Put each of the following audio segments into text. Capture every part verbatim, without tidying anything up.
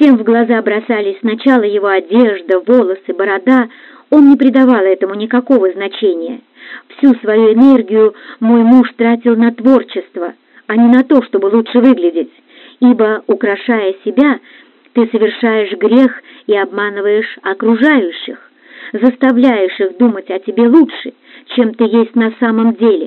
Всем в глаза бросались сначала его одежда, волосы, борода. Он не придавал этому никакого значения. Всю свою энергию мой муж тратил на творчество, а не на то, чтобы лучше выглядеть, ибо, украшая себя, ты совершаешь грех и обманываешь окружающих, заставляешь их думать о тебе лучше, чем ты есть на самом деле.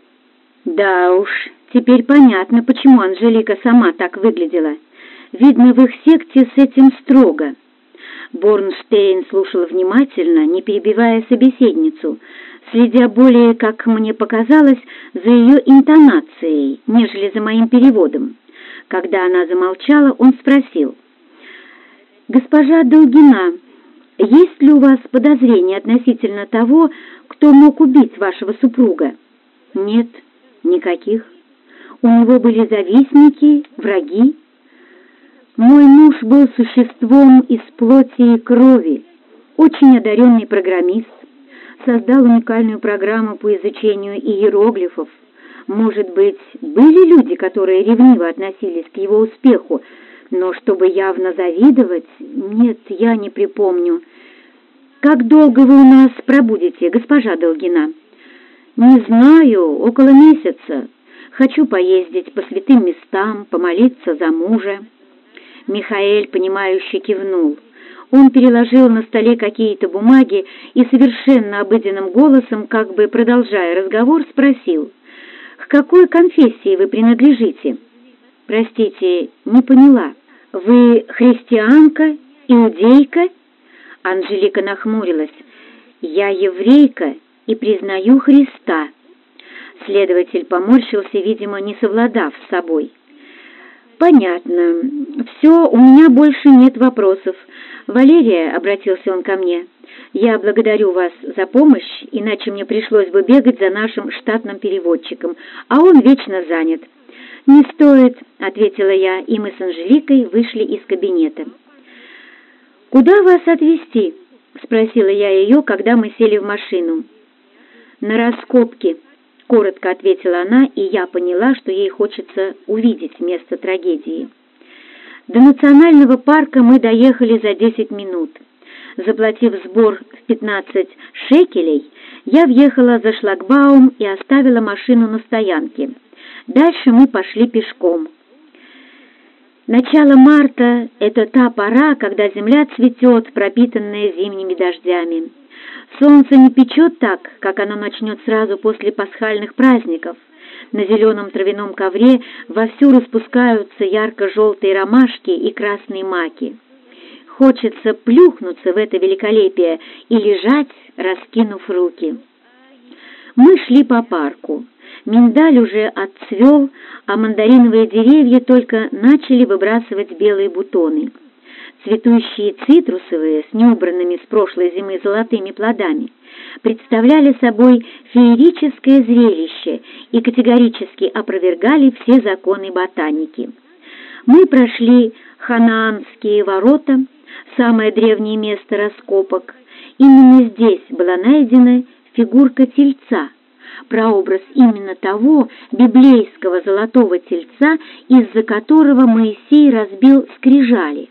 Да уж, теперь понятно, почему Анжелика сама так выглядела. Видно, в их секте с этим строго. Борнштейн слушал внимательно, не перебивая собеседницу, следя более, как мне показалось, за ее интонацией, нежели за моим переводом. Когда она замолчала, он спросил: «Госпожа Долгина, есть ли у вас подозрения относительно того, кто мог убить вашего супруга?» «Нет, никаких. У него были завистники, враги. Мой муж был существом из плоти и крови, очень одаренный программист, создал уникальную программу по изучению иероглифов. Может быть, были люди, которые ревниво относились к его успеху, но чтобы явно завидовать, нет, я не припомню. Как долго вы у нас пробудете, госпожа Долгина?» «Не знаю, около месяца. Хочу поездить по святым местам, помолиться за мужа». Михаэль, понимающе кивнул. Он переложил на столе какие-то бумаги и совершенно обыденным голосом, как бы продолжая разговор, спросил: «К какой конфессии вы принадлежите?» «Простите, не поняла. Вы христианка, иудейка?» Анжелика нахмурилась. «Я еврейка и признаю Христа». Следователь поморщился, видимо, не совладав с собой. «Понятно. Все, у меня больше нет вопросов. Валерия», — обратился он ко мне, — «я благодарю вас за помощь, иначе мне пришлось бы бегать за нашим штатным переводчиком, а он вечно занят». «Не стоит», — ответила я, и мы с Анжеликой вышли из кабинета. «Куда вас отвезти?» — спросила я ее, когда мы сели в машину. «На раскопки», — коротко ответила она, и я поняла, что ей хочется увидеть место трагедии. До национального парка мы доехали за десять минут. Заплатив сбор в пятнадцать шекелей, я въехала за шлагбаум и оставила машину на стоянке. Дальше мы пошли пешком. Начало марта — это та пора, когда земля цветет, пропитанная зимними дождями. Солнце не печет так, как оно начнет сразу после пасхальных праздников. На зеленом травяном ковре вовсю распускаются ярко-желтые ромашки и красные маки. Хочется плюхнуться в это великолепие и лежать, раскинув руки. Мы шли по парку. Миндаль уже отцвел, а мандариновые деревья только начали выбрасывать белые бутоны. Цветущие цитрусовые с неубранными с прошлой зимы золотыми плодами представляли собой феерическое зрелище и категорически опровергали все законы ботаники. Мы прошли Ханаанские ворота, самое древнее место раскопок. Именно здесь была найдена фигурка тельца, прообраз именно того библейского золотого тельца, из-за которого Моисей разбил скрижали.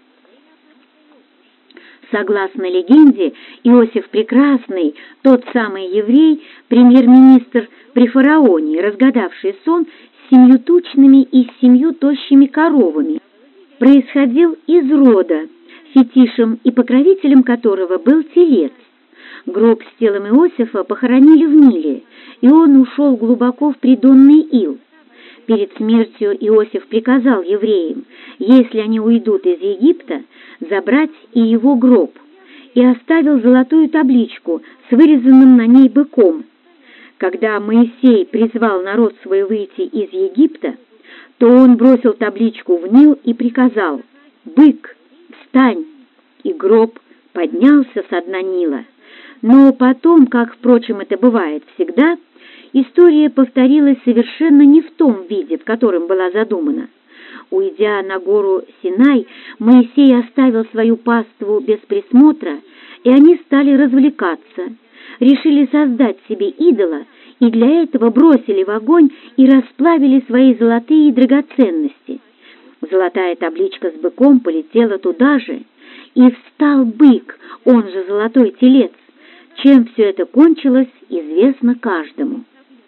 Согласно легенде, Иосиф Прекрасный, тот самый еврей, премьер-министр при фараоне, разгадавший сон с семью тучными и семью тощими коровами, происходил из рода, фетишем и покровителем которого был телец. Гроб с телом Иосифа похоронили в Ниле, и он ушел глубоко в придонный ил. Перед смертью Иосиф приказал евреям, если они уйдут из Египта, забрать и его гроб, и оставил золотую табличку с вырезанным на ней быком. Когда Моисей призвал народ свой выйти из Египта, то он бросил табличку в Нил и приказал: «Бык, встань!» И гроб поднялся со дна Нила. Но потом, как, впрочем, это бывает всегда, история повторилась совершенно не в том виде, в котором была задумана. Уйдя на гору Синай, Моисей оставил свою паству без присмотра, и они стали развлекаться, решили создать себе идола, и для этого бросили в огонь и расплавили свои золотые драгоценности. Золотая табличка с быком полетела туда же, и встал бык, он же золотой телец. Чем все это кончилось, известно каждому.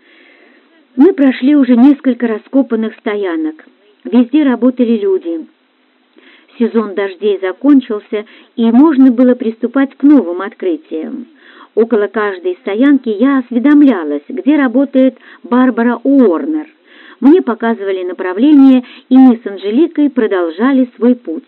Мы прошли уже несколько раскопанных стоянок. Везде работали люди. Сезон дождей закончился, и можно было приступать к новым открытиям. Около каждой стоянки я осведомлялась, где работает Барбара Уорнер. Мне показывали направление, и мы с Анжеликой продолжали свой путь.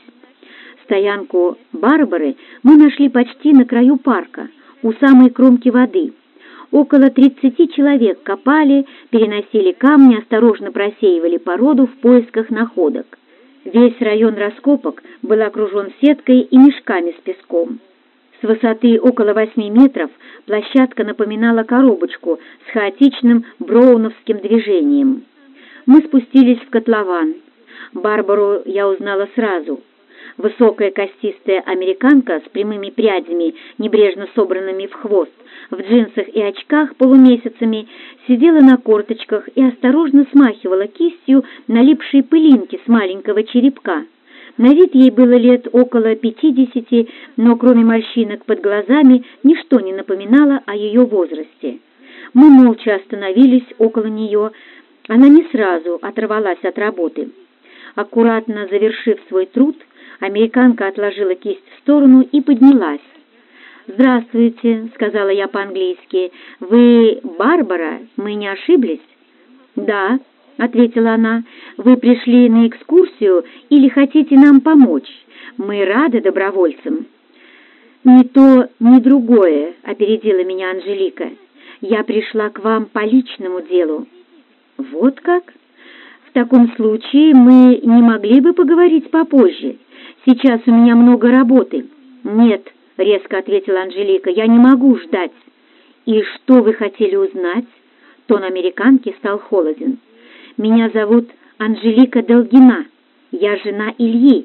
Стоянку Барбары мы нашли почти на краю парка, у самой кромки воды. Около тридцати человек копали, переносили камни, осторожно просеивали породу в поисках находок. Весь район раскопок был окружен сеткой и мешками с песком. С высоты около восьми метров площадка напоминала коробочку с хаотичным броуновским движением. Мы спустились в котлован. Барбару я узнала сразу. Высокая костистая американка с прямыми прядями, небрежно собранными в хвост, в джинсах и очках полумесяцами, сидела на корточках и осторожно смахивала кистью налипшие пылинки с маленького черепка. На вид ей было лет около пятидесяти, но кроме морщинок под глазами ничто не напоминало о ее возрасте. Мы молча остановились около нее. Она не сразу оторвалась от работы. Аккуратно завершив свой труд, американка отложила кисть в сторону и поднялась. «Здравствуйте», — сказала я по-английски. «Вы Барбара? Мы не ошиблись?» «Да», — ответила она. «Вы пришли на экскурсию или хотите нам помочь? Мы рады добровольцам». «Ни то, ни другое», — опередила меня Анжелика. «Я пришла к вам по личному делу». «Вот как? В таком случае мы не могли бы поговорить попозже? Сейчас у меня много работы». «Нет», — резко ответила Анжелика, — «я не могу ждать». «И что вы хотели узнать?» Тон американки стал холоден. «Меня зовут Анжелика Долгина. Я жена Ильи».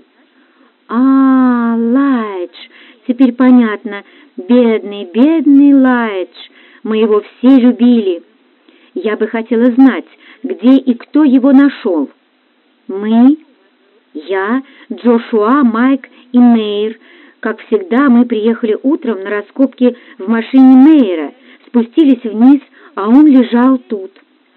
«А, Лайдж, теперь понятно. Бедный, бедный Лайдж. Мы его все любили. Я бы хотела знать, где и кто его нашел». «Мы? Я, Джошуа, Майк и Мейер. Как всегда, мы приехали утром на раскопки в машине Мейера, спустились вниз, а он лежал тут».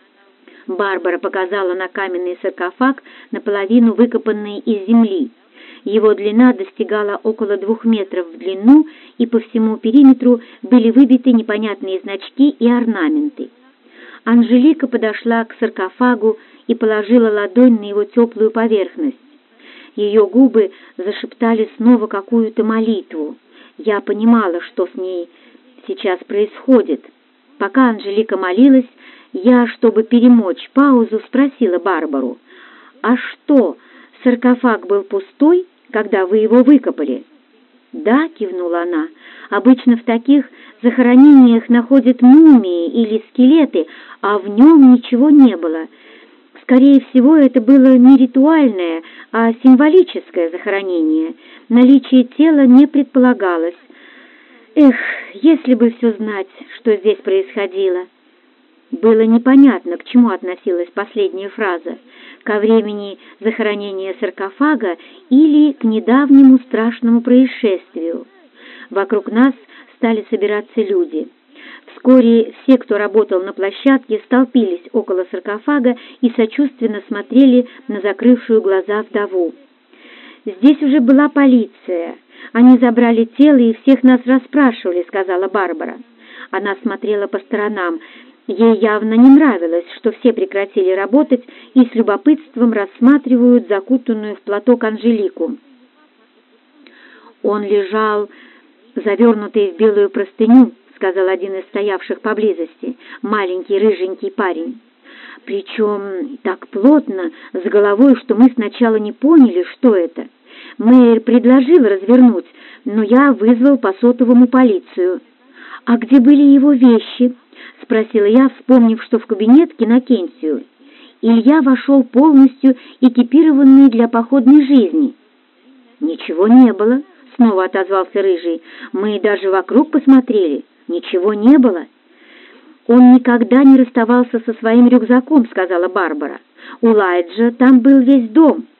Барбара показала на каменный саркофаг, наполовину выкопанный из земли. Его длина достигала около двух метров в длину, и по всему периметру были выбиты непонятные значки и орнаменты. Анжелика подошла к саркофагу и положила ладонь на его теплую поверхность. Ее губы зашептали снова какую-то молитву. Я понимала, что с ней сейчас происходит. Пока Анжелика молилась, я, чтобы перемочь паузу, спросила Барбару: «А что, саркофаг был пустой, когда вы его выкопали?» «Да», — кивнула она, — «обычно в таких захоронениях находят мумии или скелеты, а в нем ничего не было. Скорее всего, это было не ритуальное, а символическое захоронение. Наличие тела не предполагалось. Эх, если бы все знать, что здесь происходило». Было непонятно, к чему относилась последняя фраза: ко времени захоронения саркофага или к недавнему страшному происшествию. Вокруг нас стали собираться люди. Вскоре все, кто работал на площадке, столпились около саркофага и сочувственно смотрели на закрывшую глаза вдову. «Здесь уже была полиция. Они забрали тело и всех нас расспрашивали», — сказала Барбара. Она смотрела по сторонам. Ей явно не нравилось, что все прекратили работать и с любопытством рассматривают закутанную в платок Анжелику. «Он лежал, завернутый в белую простыню», — сказал один из стоявших поблизости, маленький рыженький парень. «Причем так плотно, с головой, что мы сначала не поняли, что это. Мэр предложил развернуть, но я вызвал по сотовому полицию». «А где были его вещи?» — спросила я, вспомнив, что в кабинет к Иннокентию Илья вошел полностью экипированный для походной жизни. «Ничего не было», — снова отозвался Рыжий. «Мы даже вокруг посмотрели. Ничего не было». «Он никогда не расставался со своим рюкзаком», — сказала Барбара. «У Лайджа там был весь дом».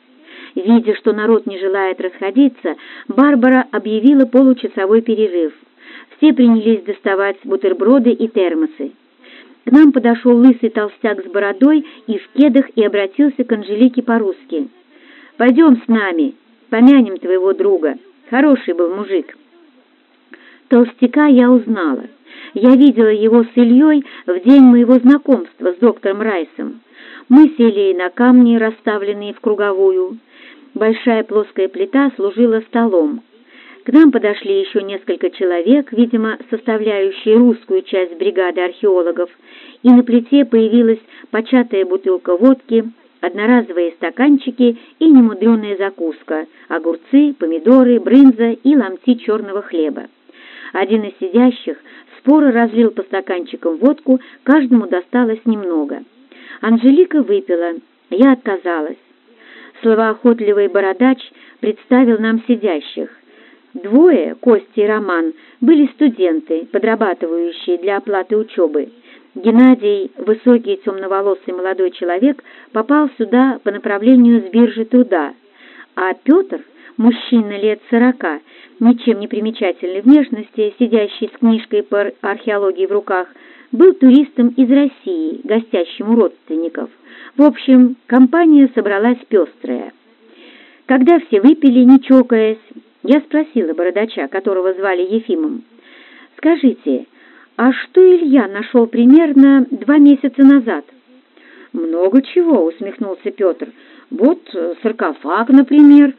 Видя, что народ не желает расходиться, Барбара объявила получасовой перерыв. Все принялись доставать бутерброды и термосы. К нам подошел лысый толстяк с бородой и в кедах и обратился к Анжелике по-русски. «Пойдем с нами, помянем твоего друга. Хороший был мужик». Толстяка я узнала. Я видела его с Ильей в день моего знакомства с доктором Райсом. Мы сели на камни, расставленные в круговую. Большая плоская плита служила столом. К нам подошли еще несколько человек, видимо, составляющие русскую часть бригады археологов, и на плите появилась початая бутылка водки, одноразовые стаканчики и немудреная закуска — огурцы, помидоры, брынза и ломти черного хлеба. Один из сидящих споро разлил по стаканчикам водку, каждому досталось немного. Анжелика выпила, я отказалась. Словоохотливый бородач представил нам сидящих. Двое, Костя и Роман, были студенты, подрабатывающие для оплаты учебы. Геннадий, высокий темноволосый молодой человек, попал сюда по направлению с биржи труда, а Петр, мужчина лет сорока, ничем не примечательной внешности, сидящий с книжкой по археологии в руках, был туристом из России, гостящим у родственников. В общем, компания собралась пестрая. Когда все выпили, не чокаясь, я спросила бородача, которого звали Ефимом: «Скажите, а что Илья нашел примерно два месяца назад?» «Много чего», — усмехнулся Петр. «Вот саркофаг, например».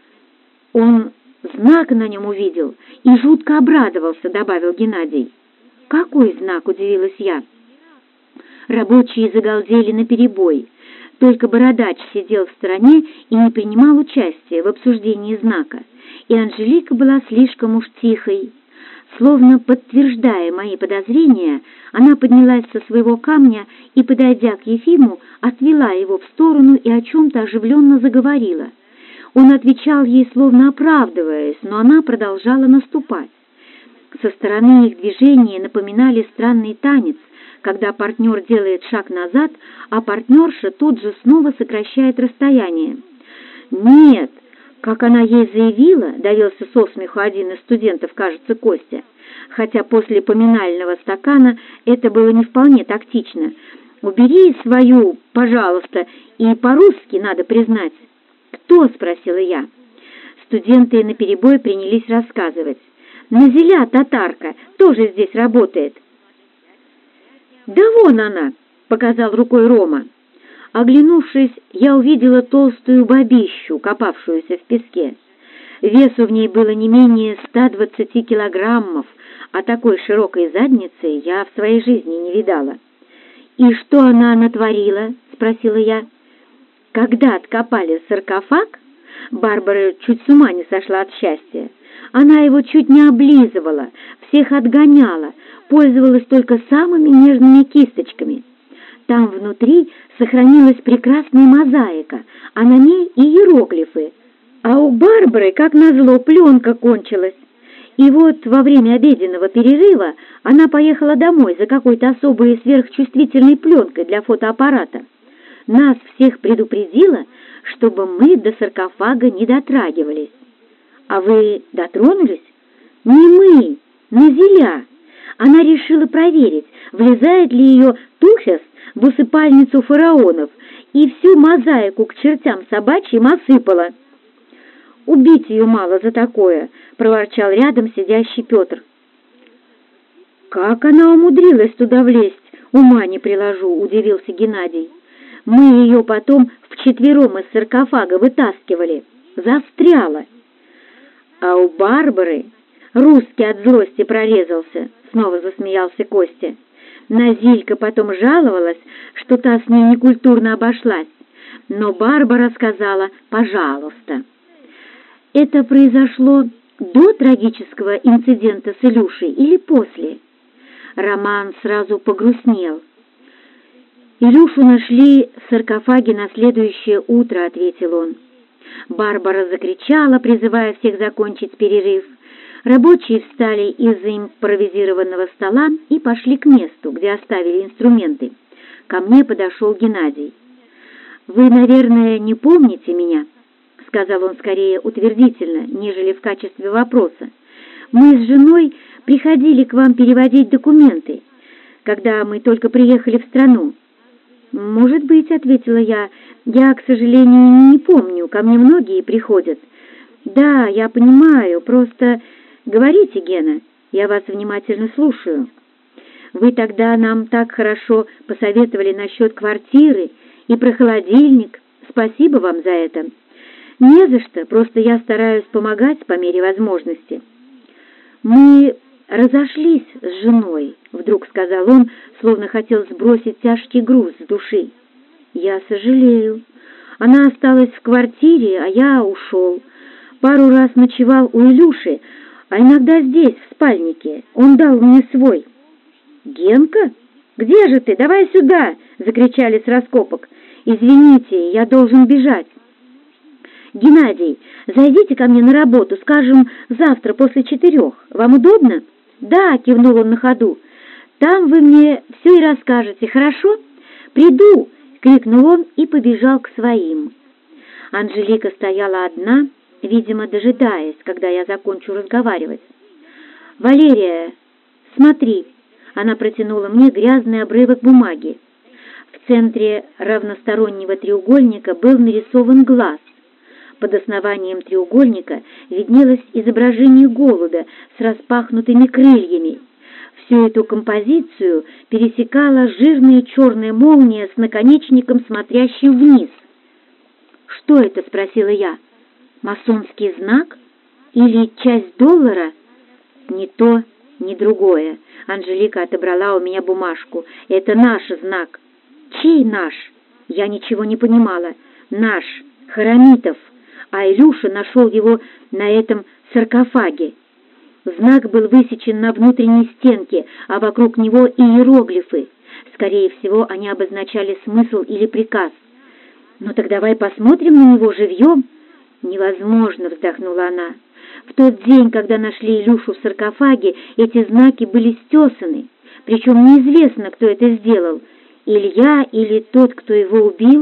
«Он знак на нем увидел и жутко обрадовался», — добавил Геннадий. «Какой знак?» — удивилась я. Рабочие загалдели наперебой. Только бородач сидел в стороне и не принимал участия в обсуждении знака, и Анжелика была слишком уж тихой. Словно подтверждая мои подозрения, она поднялась со своего камня и, подойдя к Ефиму, отвела его в сторону и о чем-то оживленно заговорила. Он отвечал ей, словно оправдываясь, но она продолжала наступать. Со стороны их движения напоминали странный танец, когда партнер делает шаг назад, а партнерша тут же снова сокращает расстояние. «Нет, как она ей заявила», — давился со смеху один из студентов, кажется, Костя, хотя после поминального стакана это было не вполне тактично. «Убери свою, пожалуйста, и по-русски надо признать». «Кто?» — спросила я. Студенты наперебой принялись рассказывать. «Назиля, татарка, тоже здесь работает». «Да вон она!» — показал рукой Рома. Оглянувшись, я увидела толстую бабищу, копавшуюся в песке. Весу в ней было не менее ста двадцати килограммов, а такой широкой задницы я в своей жизни не видала. «И что она натворила?» — спросила я. Когда откопали саркофаг, Барбара чуть с ума не сошла от счастья. Она его чуть не облизывала, всех отгоняла, пользовалась только самыми нежными кисточками. Там внутри сохранилась прекрасная мозаика, а на ней и иероглифы. А у Барбары, как назло, пленка кончилась. И вот во время обеденного перерыва она поехала домой за какой-то особой сверхчувствительной пленкой для фотоаппарата. Нас всех предупредила, чтобы мы до саркофага не дотрагивались. А вы дотронулись? Не мы, Назиля. Она решила проверить, влезает ли ее Тухес в усыпальницу фараонов, и всю мозаику к чертям собачьим осыпала. «Убить ее мало за такое», — проворчал рядом сидящий Петр. «Как она умудрилась туда влезть, ума не приложу», — удивился Геннадий. «Мы ее потом вчетвером из саркофага вытаскивали. Застряла». «А у Барбары русский от злости прорезался», — снова засмеялся Костя. Назилька потом жаловалась, что та с ней некультурно обошлась, но Барбара сказала «пожалуйста». Это произошло до трагического инцидента с Илюшей или после? Роман сразу погрустнел. «Илюшу нашли в саркофаге на следующее утро», — ответил он. Барбара закричала, призывая всех закончить перерыв. Рабочие встали из-за импровизированного стола и пошли к месту, где оставили инструменты. Ко мне подошел Геннадий. «Вы, наверное, не помните меня?» — сказал он скорее утвердительно, нежели в качестве вопроса. «Мы с женой приходили к вам переводить документы, когда мы только приехали в страну». «Может быть», — ответила я, — «я, к сожалению, не помню, ко мне многие приходят». «Да, я понимаю, просто говорите, Гена, я вас внимательно слушаю». «Вы тогда нам так хорошо посоветовали насчет квартиры и про холодильник. Спасибо вам за это». «Не за что, просто я стараюсь помогать по мере возможности». «Мы разошлись с женой», — вдруг сказал он, словно хотел сбросить тяжкий груз с души. «Я сожалею. Она осталась в квартире, а я ушел. Пару раз ночевал у Илюши, а иногда здесь, в спальнике. Он дал мне свой». «Генка? Где же ты? Давай сюда!» — закричали с раскопок. «Извините, я должен бежать». «Геннадий, зайдите ко мне на работу, скажем, завтра после четырех. Вам удобно?» «Да», — кивнул он на ходу. «Там вы мне все и расскажете, хорошо?» «Приду!» — крикнул он и побежал к своим. Анжелика стояла одна, видимо, дожидаясь, когда я закончу разговаривать. «Валерия, смотри!» — она протянула мне грязный обрывок бумаги. В центре равностороннего треугольника был нарисован глаз. Под основанием треугольника виднелось изображение голубя с распахнутыми крыльями. Всю эту композицию пересекала жирная черная молния с наконечником, смотрящим вниз. «Что это?» — спросила я. «Масонский знак? Или часть доллара?» «Ни то, ни другое». Анжелика отобрала у меня бумажку. «Это наш знак». «Чей наш?» Я ничего не понимала. «Наш, Харамитов». А Илюша нашел его на этом саркофаге. Знак был высечен на внутренней стенке, а вокруг него иероглифы. Скорее всего, они обозначали смысл или приказ. «Ну так давай посмотрим на него живьем». «Невозможно», — вздохнула она. «В тот день, когда нашли Илюшу в саркофаге, эти знаки были стесаны. Причем неизвестно, кто это сделал. Илья или тот, кто его убил».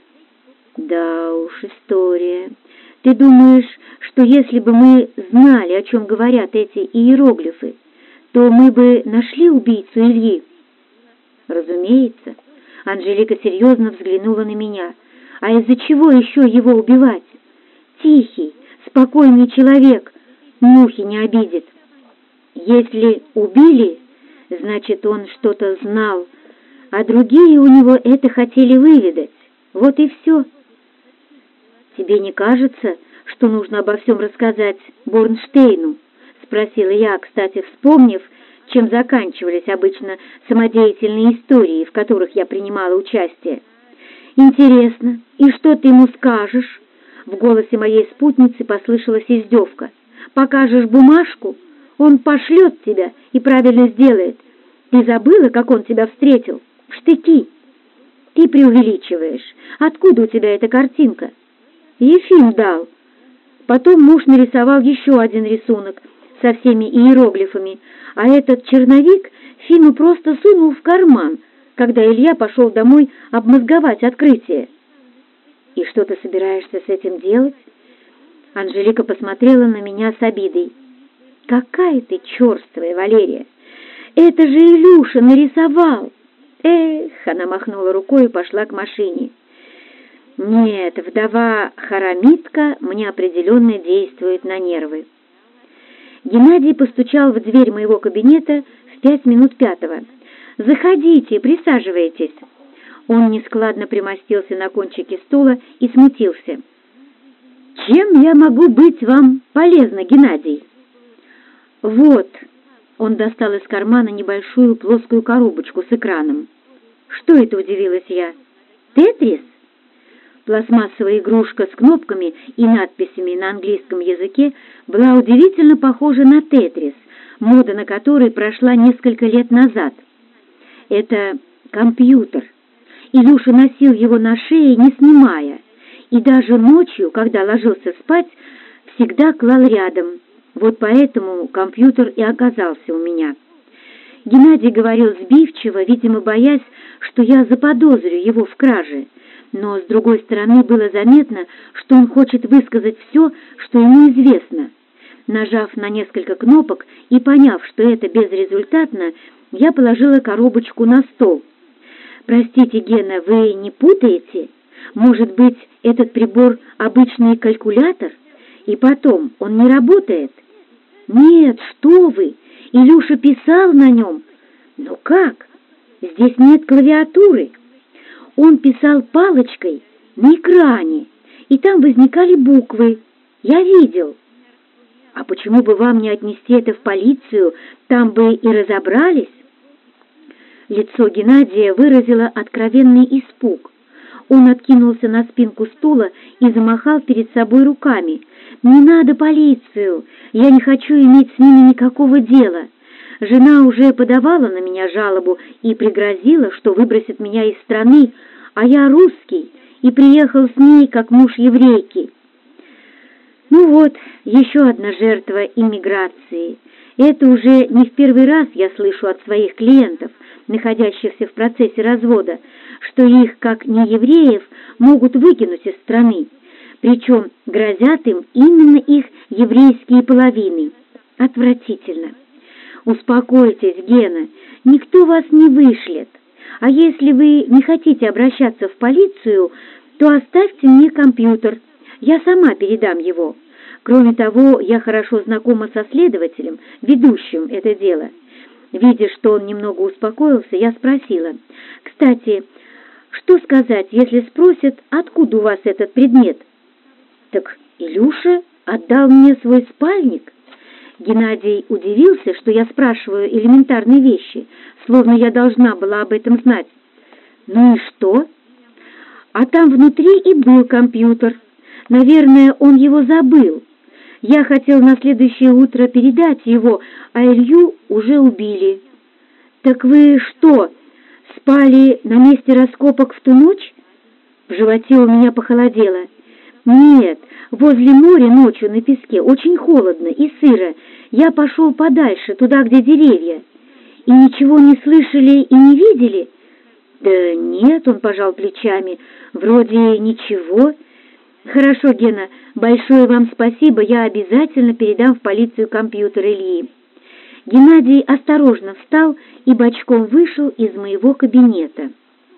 «Да уж, история. Ты думаешь, что если бы мы знали, о чем говорят эти иероглифы, то мы бы нашли убийцу Ильи?» «Разумеется». Анжелика серьезно взглянула на меня. «А из-за чего еще его убивать? Тихий, спокойный человек, мухи не обидит. Если убили, значит, он что-то знал, а другие у него это хотели выведать. Вот и все». «Тебе не кажется, что нужно обо всем рассказать Борнштейну?» — спросила я, кстати, вспомнив, чем заканчивались обычно самодеятельные истории, в которых я принимала участие. «Интересно, и что ты ему скажешь?» В голосе моей спутницы послышалась издевка. «Покажешь бумажку? Он пошлет тебя и правильно сделает. Ты забыла, как он тебя встретил? В штыки!» «Ты преувеличиваешь. Откуда у тебя эта картинка?» «Ефим дал». Потом муж нарисовал еще один рисунок со всеми иероглифами, а этот черновик Фиму просто сунул в карман, когда Илья пошел домой обмозговать открытие. «И что ты собираешься с этим делать?» Анжелика посмотрела на меня с обидой. «Какая ты черствая, Валерия! Это же Илюша нарисовал!» «Эх!» — она махнула рукой и пошла к машине. «Нет, вдова Харамитка мне определенно действует на нервы». Геннадий постучал в дверь моего кабинета в пять минут пятого. «Заходите, присаживайтесь». Он нескладно примостился на кончике стула и смутился. «Чем я могу быть вам полезна, Геннадий?» «Вот», — он достал из кармана небольшую плоскую коробочку с экраном. «Что это?» — удивилась я. «Тетрис?» Пластмассовая игрушка с кнопками и надписями на английском языке была удивительно похожа на тетрис, мода на который прошла несколько лет назад. Это компьютер. Илюша носил его на шее, не снимая, и даже ночью, когда ложился спать, всегда клал рядом. Вот поэтому компьютер и оказался у меня. Геннадий говорил сбивчиво, видимо, боясь, что я заподозрю его в краже, но, с другой стороны, было заметно, что он хочет высказать все, что ему известно. Нажав на несколько кнопок и поняв, что это безрезультатно, я положила коробочку на стол. «Простите, Гена, вы не путаете? Может быть, этот прибор — обычный калькулятор? И потом, он не работает?» «Нет, что вы! Илюша писал на нем!» «Ну как? Здесь нет клавиатуры!» «Он писал палочкой на экране, и там возникали буквы. Я видел». «А почему бы вам не отнести это в полицию? Там бы и разобрались?» Лицо Геннадия выразило откровенный испуг. Он откинулся на спинку стула и замахал перед собой руками. «Не надо полицию! Я не хочу иметь с ними никакого дела. Жена уже подавала на меня жалобу и пригрозила, что выбросит меня из страны, а я русский и приехал с ней как муж еврейки». Ну вот, еще одна жертва иммиграции. Это уже не в первый раз я слышу от своих клиентов, находящихся в процессе развода, что их, как неевреев, могут выкинуть из страны. Причем грозят им именно их еврейские половины. Отвратительно. Успокойтесь, Гена, никто вас не вышлет. А если вы не хотите обращаться в полицию, то оставьте мне компьютер. Я сама передам его. Кроме того, я хорошо знакома со следователем, ведущим это дело. Видя, что он немного успокоился, я спросила: «Кстати, что сказать, если спросят, откуда у вас этот предмет?» «Так Илюша отдал мне свой спальник». Геннадий удивился, что я спрашиваю элементарные вещи, словно я должна была об этом знать. «Ну и что?» «А там внутри и был компьютер. Наверное, он его забыл. Я хотел на следующее утро передать его, а Илью уже убили». «Так вы что, спали на месте раскопок в ту ночь?» В животе у меня похолодело. «Нет, возле моря ночью на песке очень холодно и сыро. Я пошел подальше, туда, где деревья». «И ничего не слышали и не видели?» «Да нет», — он пожал плечами, — «вроде ничего». «Хорошо, Гена, большое вам спасибо, я обязательно передам в полицию компьютер Ильи». Геннадий осторожно встал и бочком вышел из моего кабинета.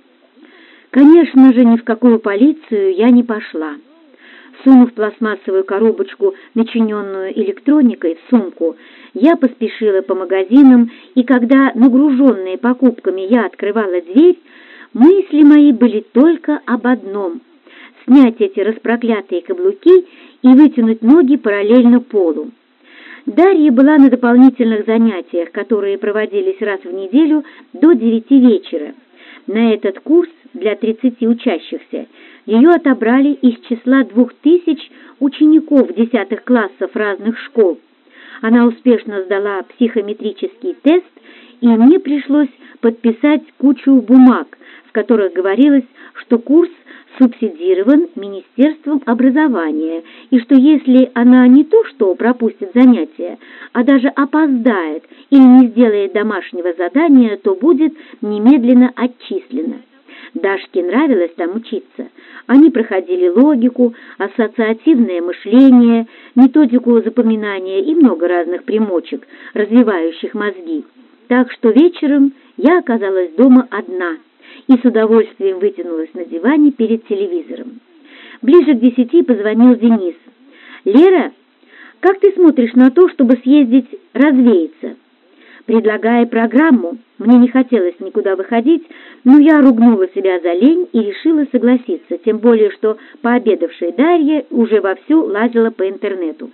Конечно же, ни в какую полицию я не пошла. Сунув пластмассовую коробочку, начиненную электроникой, в сумку, я поспешила по магазинам, и когда, нагруженная покупками, я открывала дверь, мысли мои были только об одном — снять эти распроклятые каблуки и вытянуть ноги параллельно полу. Дарья была на дополнительных занятиях, которые проводились раз в неделю до девяти вечера. На этот курс для тридцати учащихся ее отобрали из числа двух тысяч учеников десятых классов разных школ. Она успешно сдала психометрический тест, и мне пришлось подписать кучу бумаг, в которых говорилось, что курс субсидирован Министерством образования, и что если она не то что пропустит занятия, а даже опоздает или не сделает домашнего задания, то будет немедленно отчислена. Дашке нравилось там учиться. Они проходили логику, ассоциативное мышление, методику запоминания и много разных примочек, развивающих мозги. Так что вечером я оказалась дома одна и с удовольствием вытянулась на диване перед телевизором. Ближе к десяти позвонил Денис. «Лера, как ты смотришь на то, чтобы съездить развеяться?» Предлагая программу, мне не хотелось никуда выходить, но я ругнула себя за лень и решила согласиться, тем более что пообедавшая Дарья уже вовсю лазила по интернету.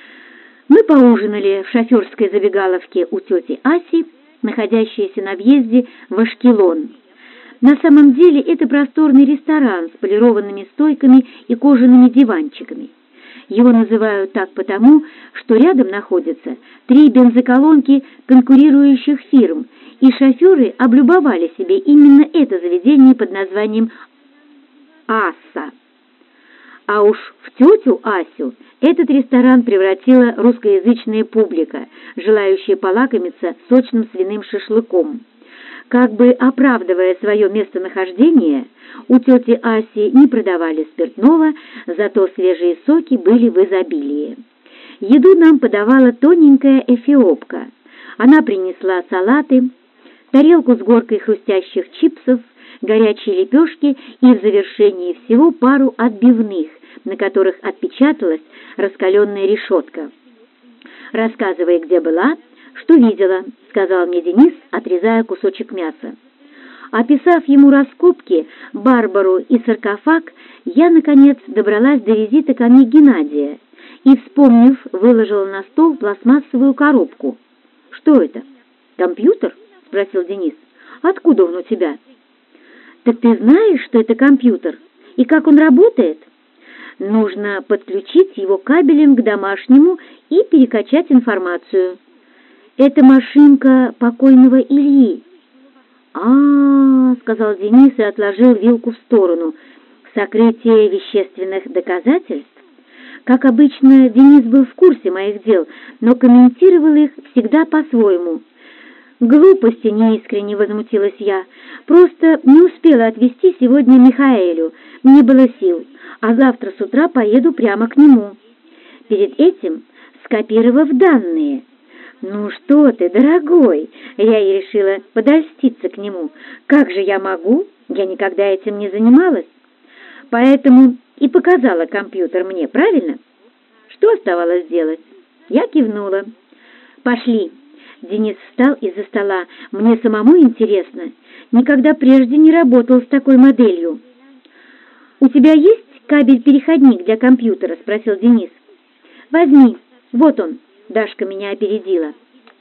Мы поужинали в шоферской забегаловке у тети Аси, находящейся на въезде в Ашкелон. На самом деле это просторный ресторан с полированными стойками и кожаными диванчиками. Его называют так потому, что рядом находятся три бензоколонки конкурирующих фирм, и шоферы облюбовали себе именно это заведение под названием «Аса». А уж в тетю Асю этот ресторан превратила русскоязычная публика, желающая полакомиться сочным свиным шашлыком. Как бы оправдывая свое местонахождение, у тети Аси не продавали спиртного, зато свежие соки были в изобилии. Еду нам подавала тоненькая эфиопка. Она принесла салаты, тарелку с горкой хрустящих чипсов, горячие лепешки и в завершении всего пару отбивных, на которых отпечаталась раскаленная решетка. «Рассказывай, где была, что видела», — сказал мне Денис, отрезая кусочек мяса. Описав ему раскопки, Барбару и саркофаг, я, наконец, добралась до визита ко мне Геннадия и, вспомнив, выложила на стол пластмассовую коробку. «Что это? Компьютер?» — спросил Денис. «Откуда он у тебя?» «Так ты знаешь, что это компьютер? И как он работает?» «Нужно подключить его кабелем к домашнему и перекачать информацию. Это машинка покойного Ильи». «А-а-а», — сказал Денис и отложил вилку в сторону. «Сокрытие вещественных доказательств?» Как обычно, Денис был в курсе моих дел, но комментировал их всегда по-своему. «Глупости», — неискренне возмутилась я. «Просто не успела отвезти сегодня Михаэлю, не было сил, а завтра с утра поеду прямо к нему». Перед этим, скопировав данные. «Ну что ты, дорогой!» Я и решила подольститься к нему. «Как же я могу? Я никогда этим не занималась. Поэтому и показала компьютер мне, правильно?» Что оставалось делать? Я кивнула. «Пошли». Денис встал из-за стола. «Мне самому интересно. Никогда прежде не работал с такой моделью». «У тебя есть кабель-переходник для компьютера?» — спросил Денис. «Возьми. Вот он». Дашка меня опередила.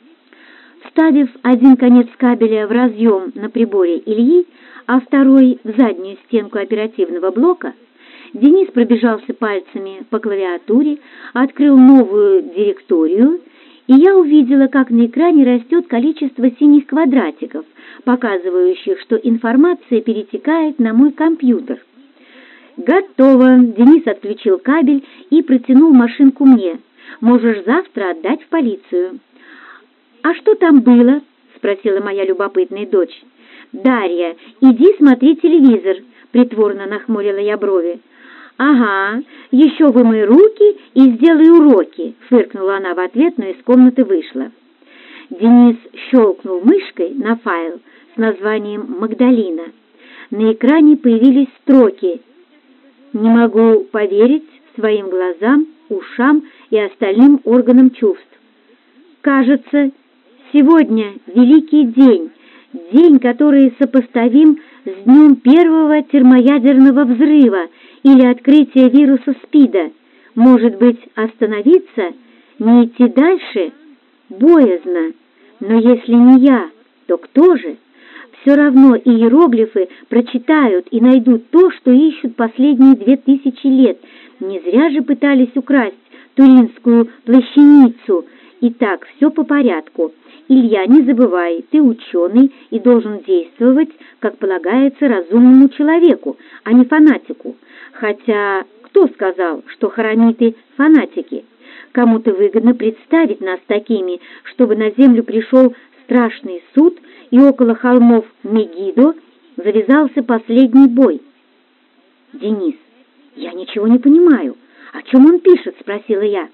Вставив один конец кабеля в разъем на приборе Ильи, а второй в заднюю стенку оперативного блока, Денис пробежался пальцами по клавиатуре, открыл новую директорию, и я увидела, как на экране растет количество синих квадратиков, показывающих, что информация перетекает на мой компьютер. «Готово!» Денис отключил кабель и протянул машинку мне. «Можешь завтра отдать в полицию». «А что там было?» — спросила моя любопытная дочь. «Дарья, иди смотри телевизор», — притворно нахмурила я брови. «Ага, еще вымой руки и сделай уроки», — фыркнула она в ответ, но из комнаты вышла. Денис щелкнул мышкой на файл с названием «Магдалина». На экране появились строки. «Не могу поверить своим глазам, ушам и остальным органам чувств. Кажется, сегодня великий день, день, который сопоставим с днем первого термоядерного взрыва или открытия вируса СПИДа. Может быть, остановиться, не идти дальше? Боязно. Но если не я, то кто же? Все равно иероглифы прочитают и найдут то, что ищут последние две тысячи лет. Не зря же пытались украсть Туринскую плащаницу. Итак, все по порядку. Илья, не забывай, ты ученый и должен действовать, как полагается разумному человеку, а не фанатику. Хотя, кто сказал, что харамиты фанатики? Кому-то выгодно представить нас такими, чтобы на землю пришел страшный суд, и около холмов Мегидо завязался последний бой. «Денис, я ничего не понимаю. О чем он пишет?» — спросила я.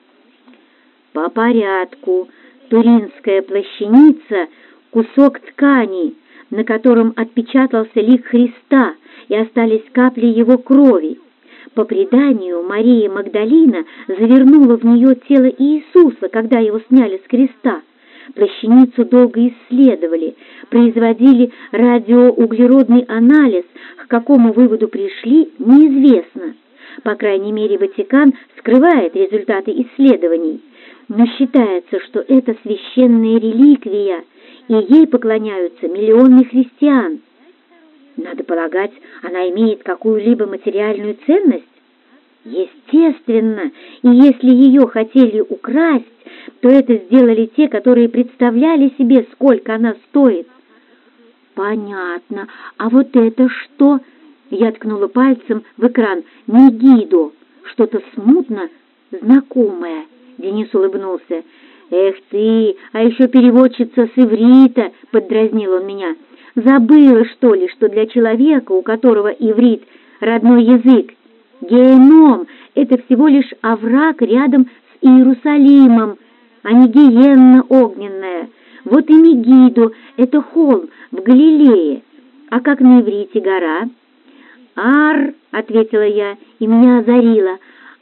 «По порядку. Туринская плащаница — кусок ткани, на котором отпечатался лик Христа и остались капли его крови. По преданию, Мария Магдалина завернула в нее тело Иисуса, когда его сняли с креста. Плащаницу долго исследовали, производили радиоуглеродный анализ, к какому выводу пришли, неизвестно. По крайней мере, Ватикан скрывает результаты исследований, но считается, что это священная реликвия, и ей поклоняются миллионы христиан. Надо полагать, она имеет какую-либо материальную ценность? Естественно, и если ее хотели украсть, то это сделали те, которые представляли себе, сколько она стоит. Понятно. А вот это что? Я ткнула пальцем в экран. Мегидо. Что-то смутно знакомое. Денис улыбнулся. Эх ты, а еще переводчица с иврита, поддразнил он меня. Забыла, что ли, что для человека, у которого иврит — родной язык, геном — это всего лишь овраг рядом с Иерусалимом, а не гиенна огненная. Вот и Мегидо — это холм в Галилее. А как на иврите гора? «Ар», — ответила я, и меня озарило.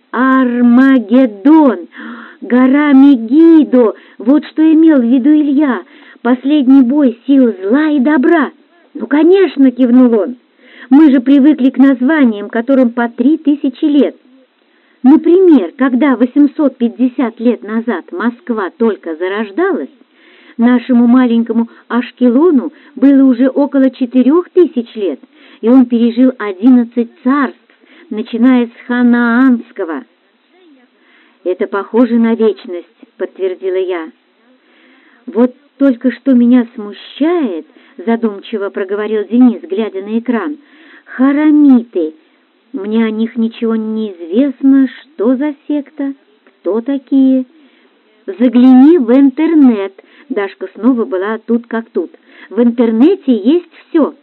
«Армагеддон! Гора Мегидо! Вот что имел в виду Илья! Последний бой сил зла и добра!» «Ну, конечно!» — кивнул он. «Мы же привыкли к названиям, которым по три тысячи лет. Например, когда восемьсот пятьдесят лет назад Москва только зарождалась, нашему маленькому Ашкелону было уже около четырех тысяч лет, и он пережил одиннадцать царств, начиная с ханаанского». «Это похоже на вечность», — подтвердила я. «Вот только что меня смущает», — задумчиво проговорил Денис, глядя на экран, — «харамиты. Мне о них ничего не известно. Что за секта? Кто такие?» «Загляни в интернет». Дашка снова была тут как тут. «В интернете есть все».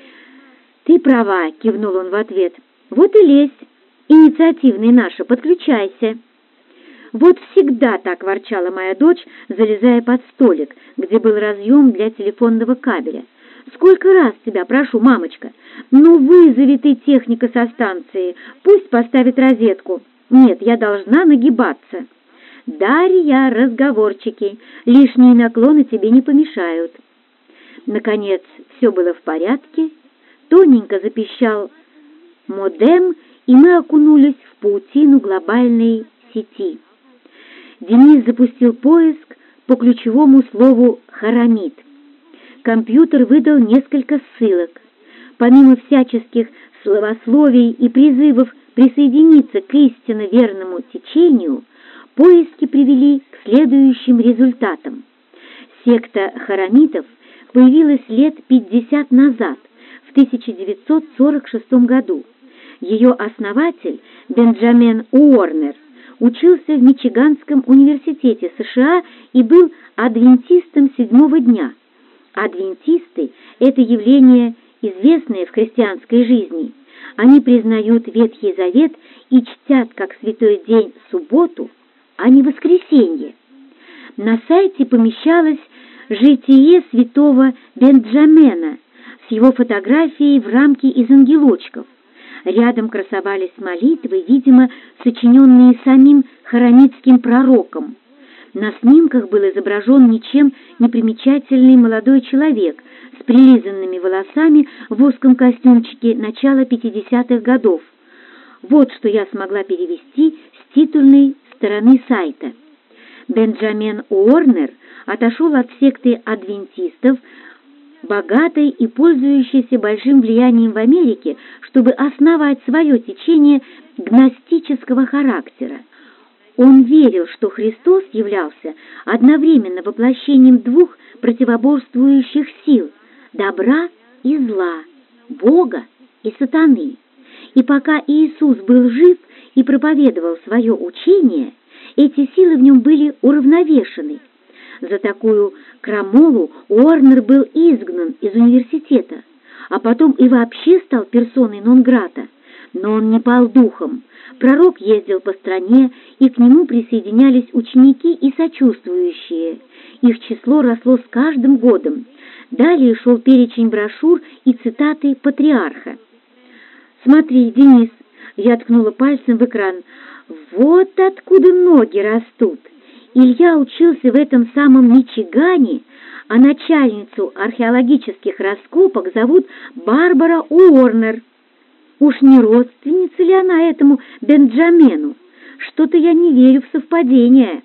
«Ты права», — кивнул он в ответ. «Вот и лезь. Инициативный наша, подключайся». «Вот всегда так», — ворчала моя дочь, залезая под столик, где был разъем для телефонного кабеля. «Сколько раз тебя прошу, мамочка, ну вызови ты техника со станции, пусть поставит розетку. Нет, я должна нагибаться». «Дарья, разговорчики, лишние наклоны тебе не помешают». Наконец, все было в порядке, тоненько запищал модем, и мы окунулись в паутину глобальной сети. Денис запустил поиск по ключевому слову «харамит». Компьютер выдал несколько ссылок. Помимо всяческих словословий и призывов присоединиться к истинно верному течению, поиски привели к следующим результатам. Секта харамитов появилась лет пятьдесят назад, в тысяча девятьсот сорок шестом году. Ее основатель, Бенджамин Уорнер, учился в Мичиганском университете США и был адвентистом седьмого дня. Адвентисты – это явление, известное в христианской жизни. Они признают Ветхий Завет и чтят как святой день субботу, а не воскресенье. На сайте помещалось житие святого Бенджамена с его фотографией в рамке из ангелочков. Рядом красовались молитвы, видимо, сочиненные самим харамитским пророком. На снимках был изображен ничем не примечательный молодой человек с прилизанными волосами в узком костюмчике начала пятидесятых годов. Вот что я смогла перевести с титульной стороны сайта. Бенджамин Уорнер отошел от секты адвентистов, богатой и пользующейся большим влиянием в Америке, чтобы основать свое течение гностического характера. Он верил, что Христос являлся одновременно воплощением двух противоборствующих сил – добра и зла, Бога и сатаны. И пока Иисус был жив и проповедовал свое учение, эти силы в нем были уравновешены. За такую крамолу Уорнер был изгнан из университета, а потом и вообще стал персоной нон-грата. Но он не пал духом. Пророк ездил по стране, и к нему присоединялись ученики и сочувствующие. Их число росло с каждым годом. Далее шел перечень брошюр и цитаты патриарха. «Смотри, Денис», — я ткнула пальцем в экран, — «вот откуда ноги растут». Илья учился в этом самом Мичигане, а начальницу археологических раскопок зовут Барбара Уорнер. Уж не родственница ли она этому Бенджамену? Что-то я не верю в совпадение».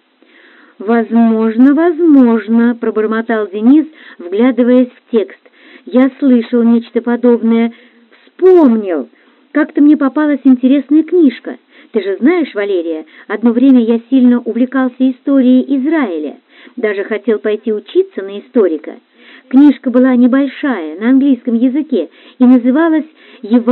«Возможно, возможно», — пробормотал Денис, вглядываясь в текст. «Я слышал нечто подобное. Вспомнил. Как-то мне попалась интересная книжка. Ты же знаешь, Валерия, одно время я сильно увлекался историей Израиля. Даже хотел пойти учиться на историка. Книжка была небольшая, на английском языке, и называлась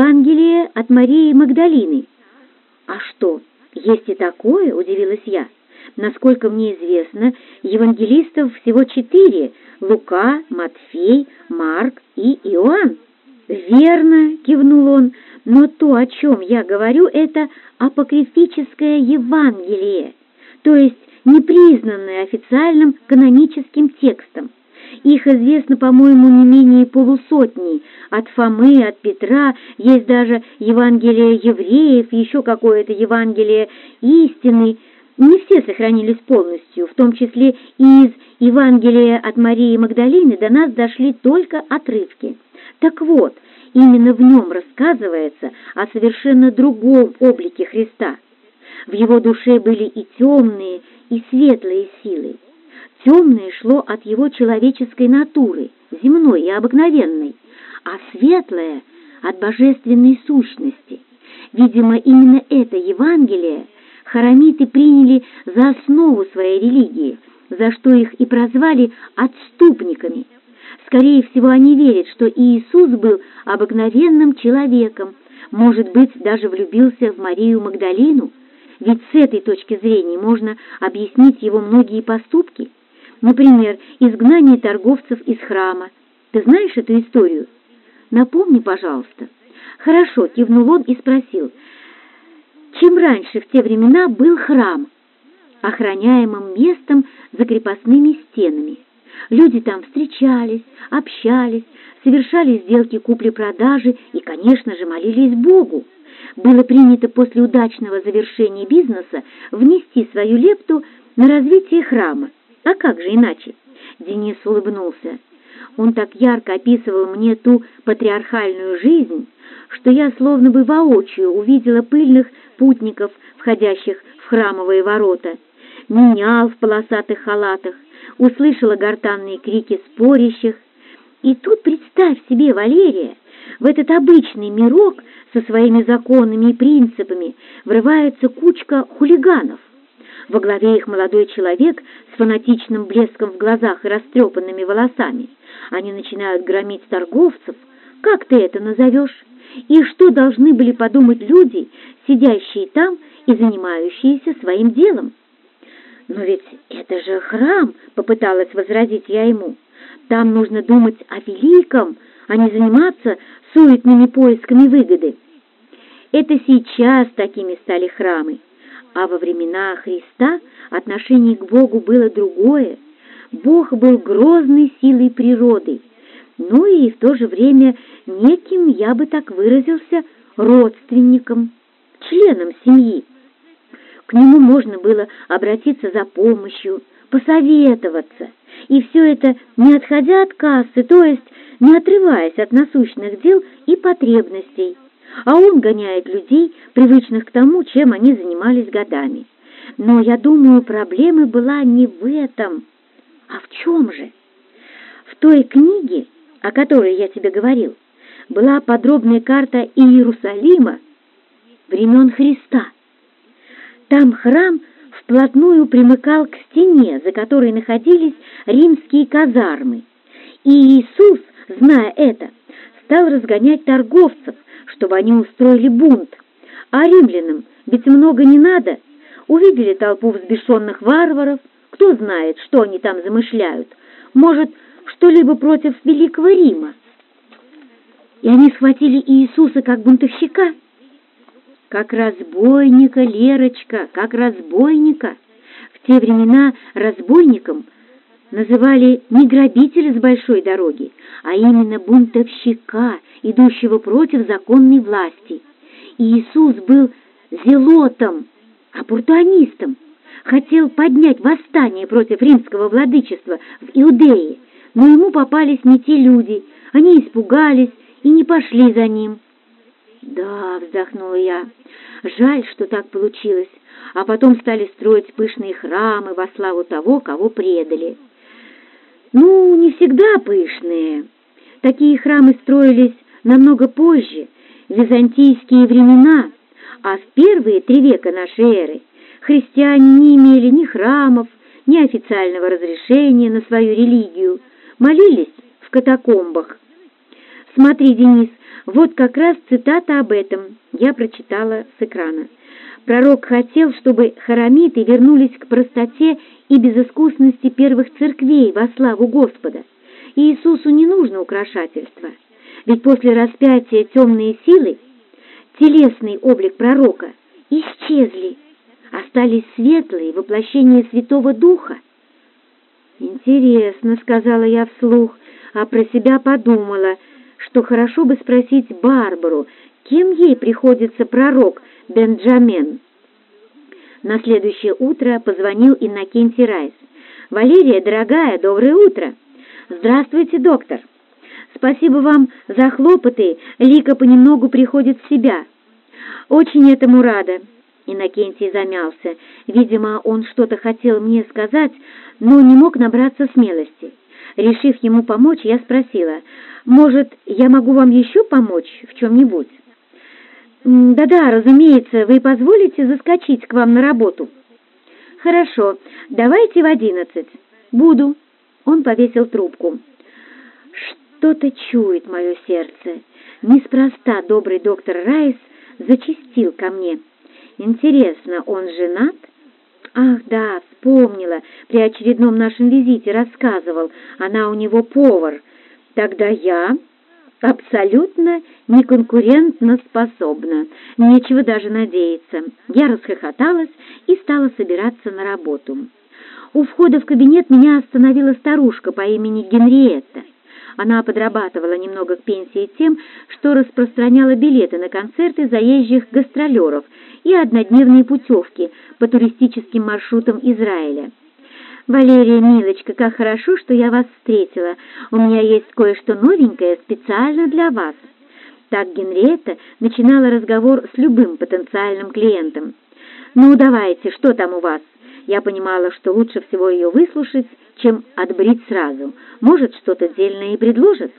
«Евангелие от Марии Магдалины». «А что, есть и такое?» — удивилась я. Насколько мне известно, евангелистов всего четыре — Лука, Матфей, Марк и Иоанн. «Верно», — кивнул он, — «но то, о чем я говорю, это апокрифическое Евангелие, то есть не признанное официальным каноническим текстом. Их известно, по-моему, не менее полусотни. От Фомы, от Петра, есть даже Евангелие евреев, еще какое-то Евангелие истины. Не все сохранились полностью, в том числе и из Евангелия от Марии Магдалины до нас дошли только отрывки. Так вот, именно в нем рассказывается о совершенно другом облике Христа. В его душе были и темные, и светлые силы. Темное шло от его человеческой натуры, земной и обыкновенной, а светлое — от божественной сущности. Видимо, именно это Евангелие харамиты приняли за основу своей религии, за что их и прозвали отступниками. Скорее всего, они верят, что Иисус был обыкновенным человеком, может быть, даже влюбился в Марию Магдалину, ведь с этой точки зрения можно объяснить его многие поступки. Например, изгнание торговцев из храма. Ты знаешь эту историю? Напомни, пожалуйста. Хорошо, кивнул он и спросил, чем раньше в те времена был храм? Охраняемым местом за крепостными стенами. Люди там встречались, общались, совершали сделки купли-продажи и, конечно же, молились Богу. Было принято после удачного завершения бизнеса внести свою лепту на развитие храма. А как же иначе? Денис улыбнулся. Он так ярко описывал мне ту патриархальную жизнь, что я словно бы воочию увидела пыльных путников, входящих в храмовые ворота, менял в полосатых халатах, услышала гортанные крики спорящих. И тут представь себе, Валерия, в этот обычный мирок со своими законами и принципами врывается кучка хулиганов. Во главе их молодой человек с фанатичным блеском в глазах и растрепанными волосами. Они начинают громить торговцев. Как ты это назовешь? И что должны были подумать люди, сидящие там и занимающиеся своим делом? «Но ведь это же храм», — попыталась возразить я ему. «Там нужно думать о великом, а не заниматься суетными поисками выгоды». Это сейчас такими стали храмы. А во времена Христа отношение к Богу было другое. Бог был грозной силой природы, ну и в то же время неким, я бы так выразился, родственником, членом семьи. К нему можно было обратиться за помощью, посоветоваться, и все это не отходя от кассы, то есть не отрываясь от насущных дел и потребностей. А он гоняет людей, привычных к тому, чем они занимались годами. Но, я думаю, проблема была не в этом. А в чем же? В той книге, о которой я тебе говорил, была подробная карта Иерусалима времен Христа. Там храм вплотную примыкал к стене, за которой находились римские казармы. И Иисус, зная это, стал разгонять торговцев, чтобы они устроили бунт. А римлянам ведь много не надо. Увидели толпу взбешенных варваров, кто знает, что они там замышляют. Может, что-либо против Великого Рима. И они схватили Иисуса как бунтовщика. Как разбойника, Лерочка, как разбойника. В те времена разбойником называли не грабителя с большой дороги, а именно бунтовщика, идущего против законной власти. И Иисус был зелотом, оппортунистом, хотел поднять восстание против римского владычества в Иудее, но ему попались не те люди, они испугались и не пошли за ним. «Да», — вздохнула я, — «жаль, что так получилось, а потом стали строить пышные храмы во славу того, кого предали». Ну, не всегда пышные. Такие храмы строились намного позже, в византийские времена, а в первые три века нашей эры христиане не имели ни храмов, ни официального разрешения на свою религию, молились в катакомбах. Смотри, Денис, вот как раз цитата об этом я прочитала с экрана. Пророк хотел, чтобы харамиты вернулись к простоте и безыскусности первых церквей во славу Господа. Иисусу не нужно украшательства, ведь после распятия темные силы, телесный облик пророка, исчезли, остались светлые воплощения Святого Духа. «Интересно», — сказала я вслух, а про себя подумала, что хорошо бы спросить Барбару, кем ей приходится пророк Бенджамен. На следующее утро позвонил Иннокентий Райс. «Валерия, дорогая, доброе утро!» «Здравствуйте, доктор!» «Спасибо вам за хлопоты, Лика понемногу приходит в себя». «Очень этому рада». Иннокентий замялся. Видимо, он что-то хотел мне сказать, но не мог набраться смелости. Решив ему помочь, я спросила, «Может, я могу вам еще помочь в чем-нибудь?» «Да-да, разумеется, вы позволите заскочить к вам на работу?» «Хорошо, давайте в одиннадцать». «Буду». Он повесил трубку. Что-то чует мое сердце. Неспроста добрый доктор Райс зачастил ко мне. Интересно, он женат? Ах, да, вспомнила, при очередном нашем визите рассказывал, она у него повар. Тогда я абсолютно неконкурентно способна. Нечего даже надеяться. Я расхохоталась и стала собираться на работу. У входа в кабинет меня остановила старушка по имени Генриетта. Она подрабатывала немного к пенсии тем, что распространяла билеты на концерты заезжих гастролеров и однодневные путевки по туристическим маршрутам Израиля. «Валерия, милочка, как хорошо, что я вас встретила. У меня есть кое-что новенькое специально для вас». Так Генриетта начинала разговор с любым потенциальным клиентом. «Ну, давайте, что там у вас?» Я понимала, что лучше всего ее выслушать, чем отбрить сразу. Может, что-то дельное и предложит.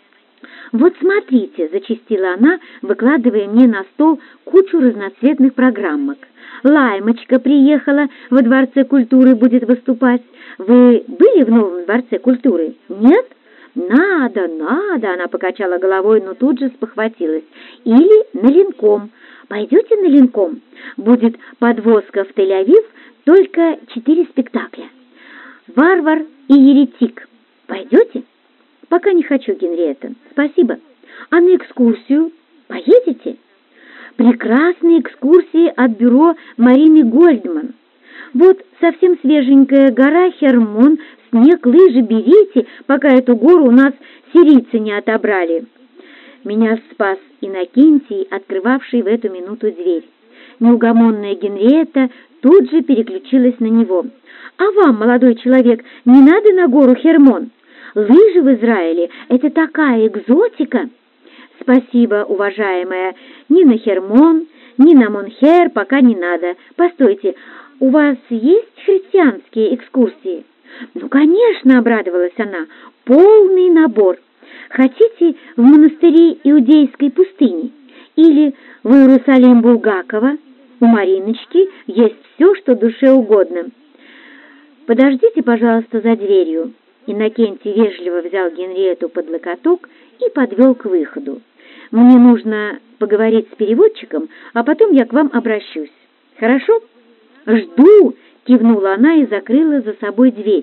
«Вот смотрите», — зачастила она, выкладывая мне на стол кучу разноцветных программок. «Лаймочка приехала, во Дворце культуры будет выступать. Вы были в новом Дворце культуры? Нет? Надо, надо», — она покачала головой, но тут же спохватилась. «Или на Ленком. Пойдете на Ленком? Будет подвозка в Тель-Авив, только четыре спектакля. «Варвар и еретик». Пойдете?» «Пока не хочу, Генриетта. Спасибо. А на экскурсию поедете?» «Прекрасные экскурсии от бюро Марины Гольдман. Вот совсем свеженькая гора Хермон, снег, лыжи берите, пока эту гору у нас сирийцы не отобрали». Меня спас Иннокентий, открывавший в эту минуту дверь. Неугомонная Генриетта тут же переключилась на него. «А вам, молодой человек, не надо на гору Хермон? Лыжи в Израиле — это такая экзотика!» «Спасибо, уважаемая, ни на Хермон, ни на Монхер пока не надо. Постойте, у вас есть христианские экскурсии?» «Ну, конечно!» — обрадовалась она. «Полный набор. Хотите в монастыре Иудейской пустыни? Или в Иерусалим Булгакова? У Мариночки есть все, что душе угодно». «Подождите, пожалуйста, за дверью». Иннокентий вежливо взял Генриетту под локоток и подвел к выходу. «Мне нужно поговорить с переводчиком, а потом я к вам обращусь. Хорошо?» «Жду!» — кивнула она и закрыла за собой дверь.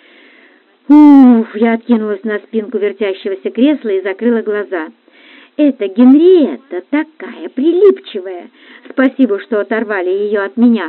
Уф, я откинулась на спинку вертящегося кресла и закрыла глаза. «Это Генриетта такая прилипчивая. Спасибо, что оторвали ее от меня».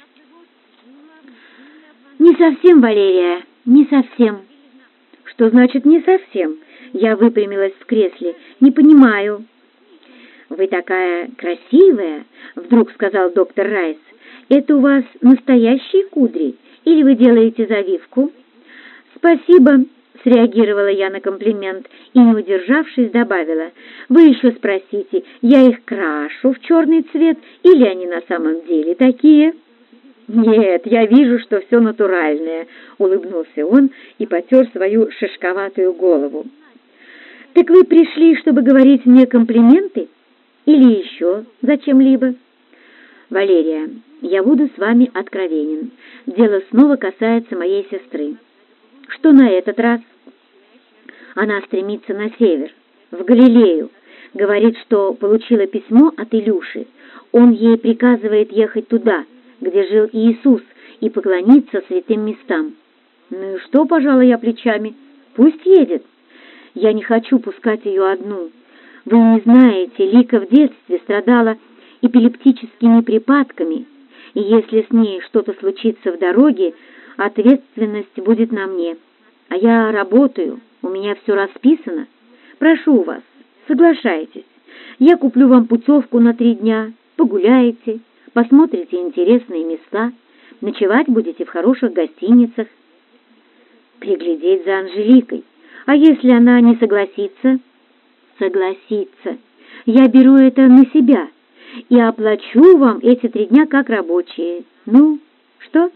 «Не совсем, Валерия, не совсем». «Что значит «не совсем»?» Я выпрямилась в кресле. «Не понимаю». «Вы такая красивая», — вдруг сказал доктор Райс. «Это у вас настоящие кудри? Или вы делаете завивку?» «Спасибо», — среагировала я на комплимент и, не удержавшись, добавила. «Вы еще спросите, я их крашу в черный цвет или они на самом деле такие?» «Нет, я вижу, что все натуральное», — улыбнулся он и потер свою шишковатую голову. «Так вы пришли, чтобы говорить мне комплименты? Или еще зачем-либо?» «Валерия, я буду с вами откровенен. Дело снова касается моей сестры». «Что на этот раз?» «Она стремится на север, в Галилею. Говорит, что получила письмо от Илюши. Он ей приказывает ехать туда, где жил Иисус, и поклониться святым местам. Ну и что, пожала я плечами, пусть едет. Я не хочу пускать ее одну. Вы не знаете, Лика в детстве страдала эпилептическими припадками, и если с ней что-то случится в дороге, ответственность будет на мне. А я работаю, у меня все расписано. Прошу вас, соглашайтесь. Я куплю вам путевку на три дня, погуляете, посмотрите интересные места, ночевать будете в хороших гостиницах. Приглядеть за Анжеликой. А если она не согласится? Согласится. Я беру это на себя и оплачу вам эти три дня как рабочие. Ну, что?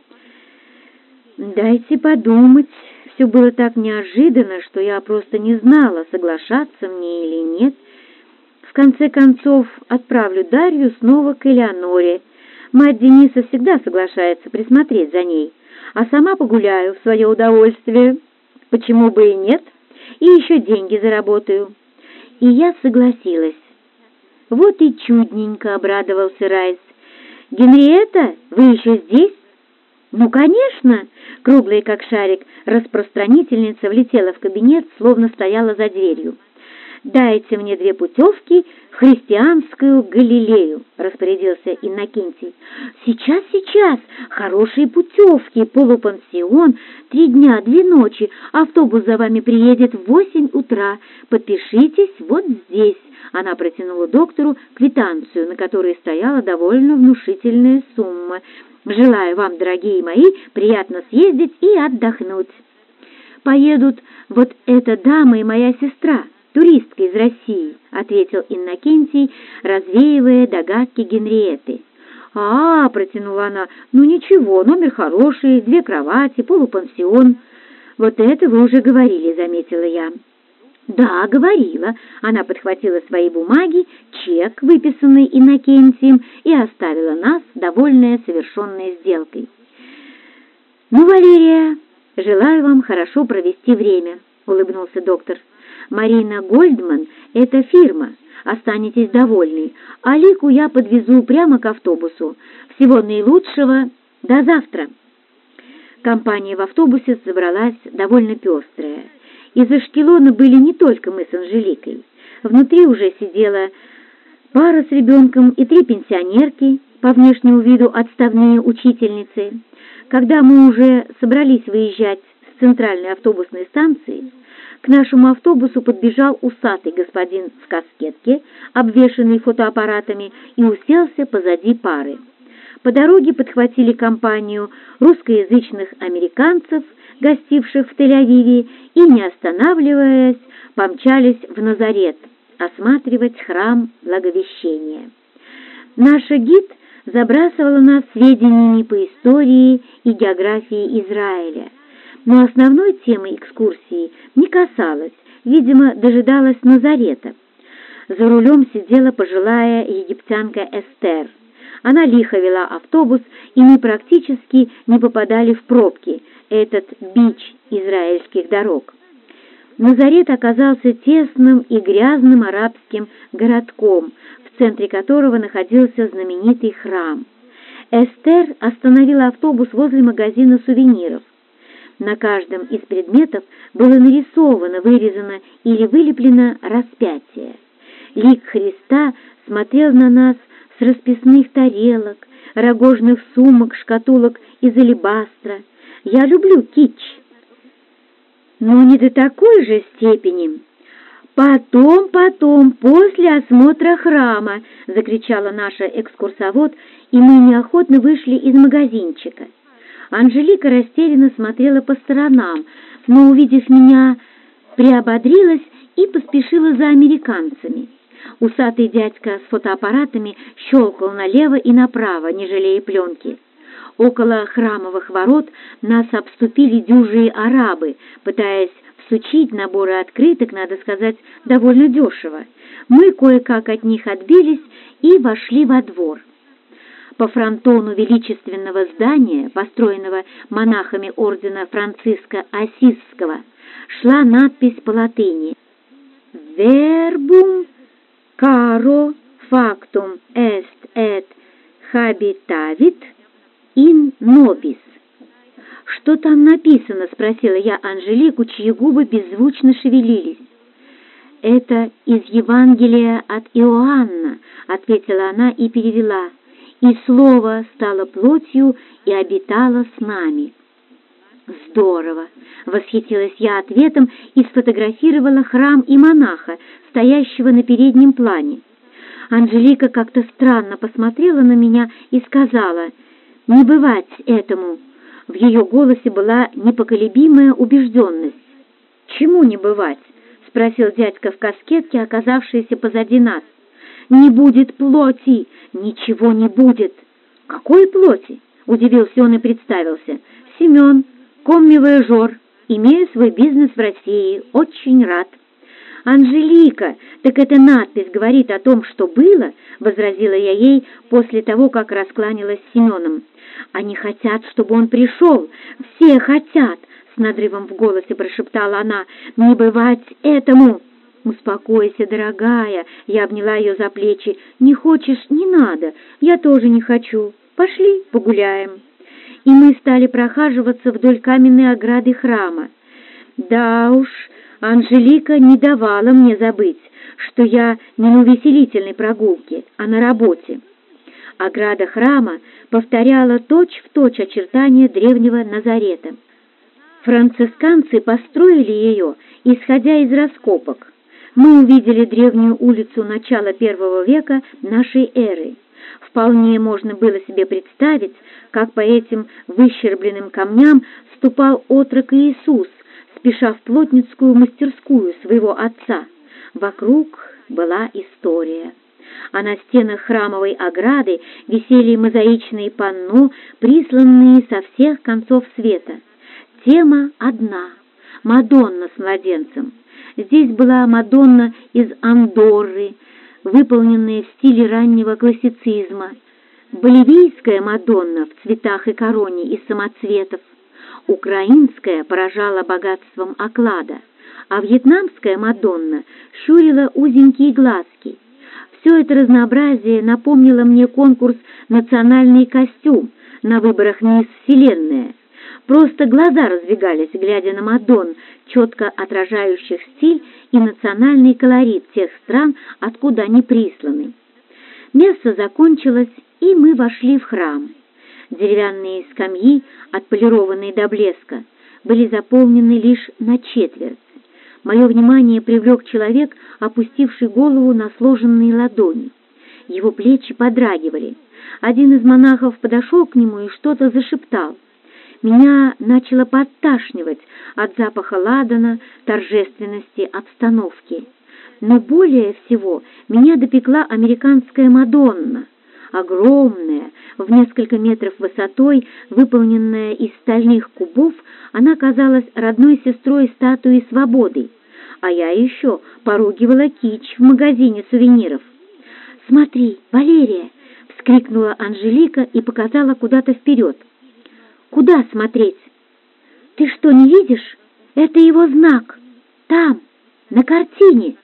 Дайте подумать. Все было так неожиданно, что я просто не знала, соглашаться мне или нет. В конце концов, отправлю Дарью снова к Элеоноре. Мать Дениса всегда соглашается присмотреть за ней, а сама погуляю в свое удовольствие. Почему бы и нет? И еще деньги заработаю. И я согласилась. Вот и чудненько, обрадовался Райс. Генриетта, вы еще здесь? Ну, конечно! Круглая, как шарик, распространительница влетела в кабинет, словно стояла за дверью. «Дайте мне две путевки в христианскую Галилею», — распорядился Иннокентий. «Сейчас, сейчас! Хорошие путевки, полупансион, три дня, две ночи, автобус за вами приедет в восемь утра. Подпишитесь вот здесь». Она протянула доктору квитанцию, на которой стояла довольно внушительная сумма. «Желаю вам, дорогие мои, приятно съездить и отдохнуть. Поедут вот эта дама и моя сестра, туристка из России», — ответил Иннокентий, развеивая догадки Генриетты. «А, — протянула она, — ну ничего, номер хороший, две кровати, полупансион». «Вот это вы уже говорили», — заметила я. «Да, говорила». Она подхватила свои бумаги, чек, выписанный Иннокентием, и оставила нас, довольная совершенной сделкой. «Ну, Валерия, желаю вам хорошо провести время», — улыбнулся доктор. «Марина Гольдман — это фирма, останетесь довольны, а Лику я подвезу прямо к автобусу. Всего наилучшего, до завтра». Компания в автобусе собралась довольно пестрая. Из Ашкелона были не только мы с Анжеликой. Внутри уже сидела пара с ребенком и три пенсионерки, по внешнему виду отставные учительницы. Когда мы уже собрались выезжать с центральной автобусной станции, к нашему автобусу подбежал усатый господин в каскетке, обвешанный фотоаппаратами, и уселся позади пары. По дороге подхватили компанию русскоязычных американцев, гостивших в Тель-Авиве, и, не останавливаясь, помчались в Назарет осматривать храм Благовещения. Наша гид забрасывала нас сведениями по истории и географии Израиля, но основной темой экскурсии не касалась, видимо, дожидалась Назарета. За рулем сидела пожилая египтянка Эстер. Она лихо вела автобус, и мы практически не попадали в пробки, этот бич израильских дорог. Назарет оказался тесным и грязным арабским городком, в центре которого находился знаменитый храм. Эстер остановила автобус возле магазина сувениров. На каждом из предметов было нарисовано, вырезано или вылеплено распятие. Лик Христа смотрел на нас с расписных тарелок, рогожных сумок, шкатулок из алебастра. Я люблю китч, но не до такой же степени. «Потом, потом, после осмотра храма!» — закричала наша экскурсовод, и мы неохотно вышли из магазинчика. Анжелика растерянно смотрела по сторонам, но, увидев меня, приободрилась и поспешила за американцами. Усатый дядька с фотоаппаратами щелкал налево и направо, не жалея пленки. Около храмовых ворот нас обступили дюжие арабы, пытаясь всучить наборы открыток, надо сказать, довольно дешево. Мы кое-как от них отбились и вошли во двор. По фронтону величественного здания, построенного монахами ордена Франциска Ассизского, шла надпись по латыни «Вербум каро factum est et habitavit in nobis». «Что там написано?» — спросила я Анжелику, чьи губы беззвучно шевелились. «Это из Евангелия от Иоанна», — ответила она и перевела. «И Слово стало плотью и обитало с нами». «Здорово!» — восхитилась я ответом и сфотографировала храм и монаха, стоящего на переднем плане. Анжелика как-то странно посмотрела на меня и сказала: «Не бывать этому». В ее голосе была непоколебимая убежденность. «Чему не бывать?» — спросил дядька в каскетке, оказавшийся позади нас. «Не будет плоти! Ничего не будет!» «Какой плоти?» — удивился он и представился. «Семен, коммивояжер, имею свой бизнес в России, очень рад». «Анжелика, так эта надпись говорит о том, что было?» — возразила я ей после того, как раскланялась с Семеном. «Они хотят, чтобы он пришел, все хотят!» — с надрывом в голосе прошептала она. «Не бывать этому!» «Успокойся, дорогая!» — я обняла ее за плечи. «Не хочешь — не надо, я тоже не хочу. Пошли погуляем». И мы стали прохаживаться вдоль каменной ограды храма. Да уж, Анжелика не давала мне забыть, что я не на увеселительной прогулке, а на работе. Ограда храма повторяла точь-в-точь очертания древнего Назарета. Францисканцы построили ее, исходя из раскопок. Мы увидели древнюю улицу начала первого века нашей эры. Вполне можно было себе представить, как по этим выщербленным камням ступал отрок Иисус, спеша в плотницкую мастерскую своего отца. Вокруг была история. А на стенах храмовой ограды висели мозаичные панно, присланные со всех концов света. Тема одна — Мадонна с младенцем. Здесь была Мадонна из Андорры, выполненная в стиле раннего классицизма, боливийская Мадонна в цветах и короне из самоцветов, украинская поражала богатством оклада, а вьетнамская Мадонна щурила узенькие глазки. Все это разнообразие напомнило мне конкурс «Национальный костюм» на выборах «Мисс Вселенная». Просто глаза разбегались, глядя на Мадонн, четко отражающих стиль и национальный колорит тех стран, откуда они присланы. Месса закончилось, и мы вошли в храм. Деревянные скамьи, отполированные до блеска, были заполнены лишь на четверть. Мое внимание привлек человек, опустивший голову на сложенные ладони. Его плечи подрагивали. Один из монахов подошел к нему и что-то зашептал. Меня начало подташнивать от запаха ладана, торжественности обстановки. Но более всего меня допекла американская Мадонна. Огромная, в несколько метров высотой, выполненная из стальных кубов, она казалась родной сестрой статуи Свободы, а я еще поругивала кич в магазине сувениров. «Смотри, Валерия!» — вскрикнула Анжелика и показала куда-то вперед. «Куда смотреть?» «Ты что, не видишь? Это его знак. Там, на картине».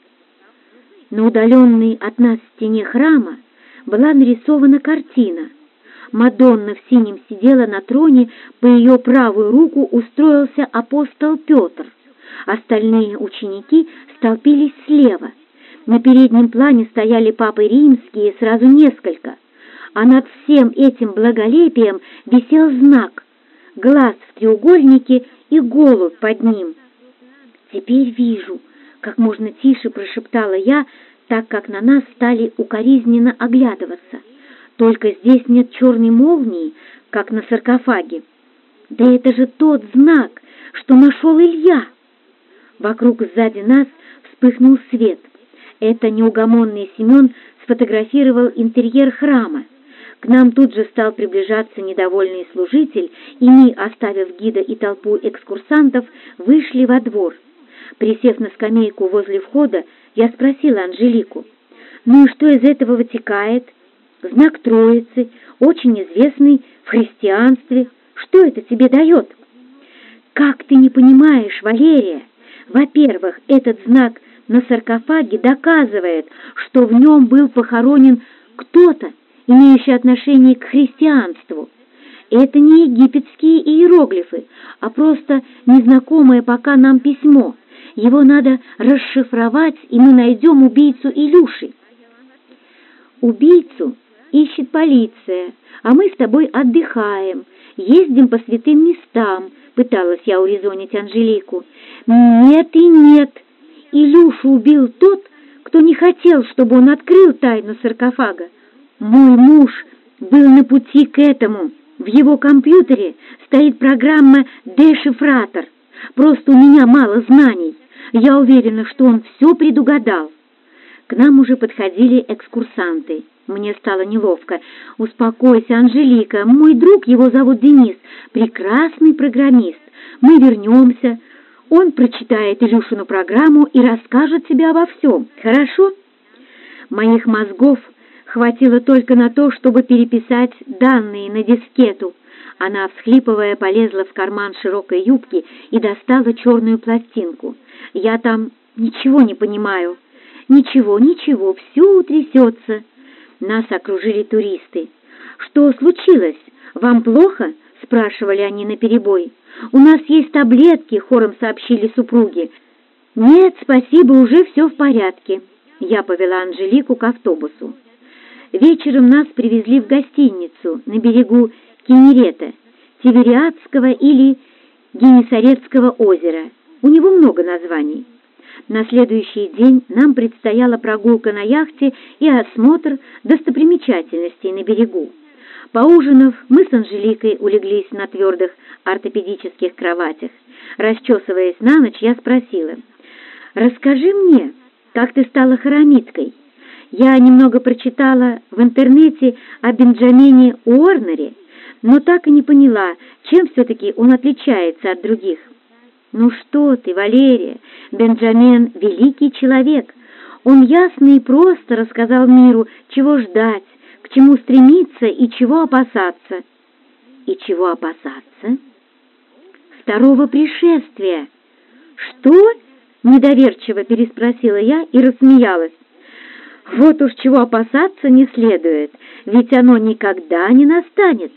На удаленной от нас стене храма была нарисована картина. Мадонна в синем сидела на троне, по ее правую руку устроился апостол Петр. Остальные ученики столпились слева. На переднем плане стояли папы римские, сразу несколько. А над всем этим благолепием висел знак — глаз в треугольнике и голубь под ним. «Теперь вижу», — как можно тише прошептала я, так как на нас стали укоризненно оглядываться. «Только здесь нет черной молнии, как на саркофаге. Да это же тот знак, что нашел Илья!» Вокруг сзади нас вспыхнул свет. Это неугомонный Семен сфотографировал интерьер храма. К нам тут же стал приближаться недовольный служитель, и мы, оставив гида и толпу экскурсантов, вышли во двор. Присев на скамейку возле входа, я спросила Анжелику: «Ну и что из этого вытекает? Знак Троицы, очень известный в христианстве. Что это тебе дает?» «Как ты не понимаешь, Валерия? Во-первых, этот знак на саркофаге доказывает, что в нем был похоронен кто-то, имеющий отношение к христианству. Это не египетские иероглифы, а просто незнакомое пока нам письмо. Его надо расшифровать, и мы найдем убийцу Илюши. Убийцу ищет полиция, а мы с тобой отдыхаем, ездим по святым местам, пыталась я урезонить Анжелику. Нет и нет. Илюшу убил тот, кто не хотел, чтобы он открыл тайну саркофага. Мой муж был на пути к этому. В его компьютере стоит программа «Дешифратор». Просто у меня мало знаний. Я уверена, что он все предугадал. К нам уже подходили экскурсанты. Мне стало неловко. «Успокойся, Анжелика. Мой друг, его зовут Денис, прекрасный программист. Мы вернемся. Он прочитает Илюшину программу и расскажет тебе обо всем. Хорошо?» Моих мозгов хватило только на то, чтобы переписать данные на дискету. Она, всхлипывая, полезла в карман широкой юбки и достала черную пластинку. «Я там ничего не понимаю». «Ничего, ничего, все утрясется». Нас окружили туристы. «Что случилось? Вам плохо?» — спрашивали они наперебой. «У нас есть таблетки», — хором сообщили супруги. «Нет, спасибо, уже все в порядке». Я повела Анжелику к автобусу. Вечером нас привезли в гостиницу на берегу Кенерета, Тивериадского или Генесаретского озера. У него много названий. На следующий день нам предстояла прогулка на яхте и осмотр достопримечательностей на берегу. Поужинав, мы с Анжеликой улеглись на твердых ортопедических кроватях. Расчесываясь на ночь, я спросила: «Расскажи мне, как ты стала хоромиткой? Я немного прочитала в интернете о Бенджамине Уорнере, но так и не поняла, чем все-таки он отличается от других». «Ну что ты, Валерия, Бенджамин — великий человек. Он ясно и просто рассказал миру, чего ждать, к чему стремиться и чего опасаться». «И чего опасаться?» «Второго пришествия». «Что?» — недоверчиво переспросила я и рассмеялась. «Вот уж чего опасаться не следует, ведь оно никогда не настанет».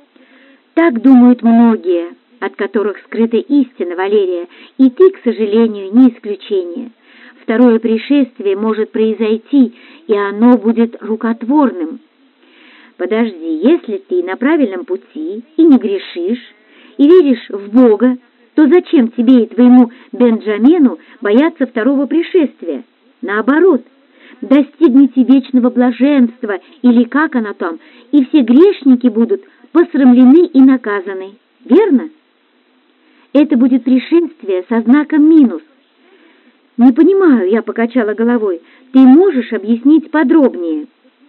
«Так думают многие, от которых скрыта истина, Валерия, и ты, к сожалению, не исключение. Второе пришествие может произойти, и оно будет рукотворным». «Подожди, если ты на правильном пути и не грешишь, и веришь в Бога, то зачем тебе и твоему Бенджамину бояться второго пришествия? Наоборот, достигните вечного блаженства, или как оно там, и все грешники будут посрамлены и наказаны. Верно?» «Это будет пришествие со знаком минус». «Не понимаю», — я покачала головой. «Ты можешь объяснить подробнее?»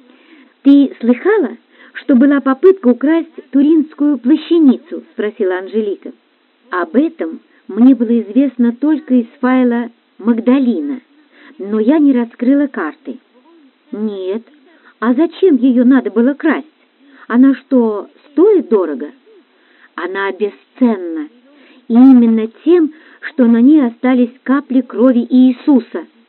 «Ты слыхала, что была попытка украсть Туринскую плащаницу?» — спросила Анжелика. «Об этом мне было известно только из файла Магдалина, но я не раскрыла карты». «Нет. А зачем ее надо было красть? Она что, стоит дорого?» «Она бесценна. И именно тем, что на ней остались капли крови Иисуса».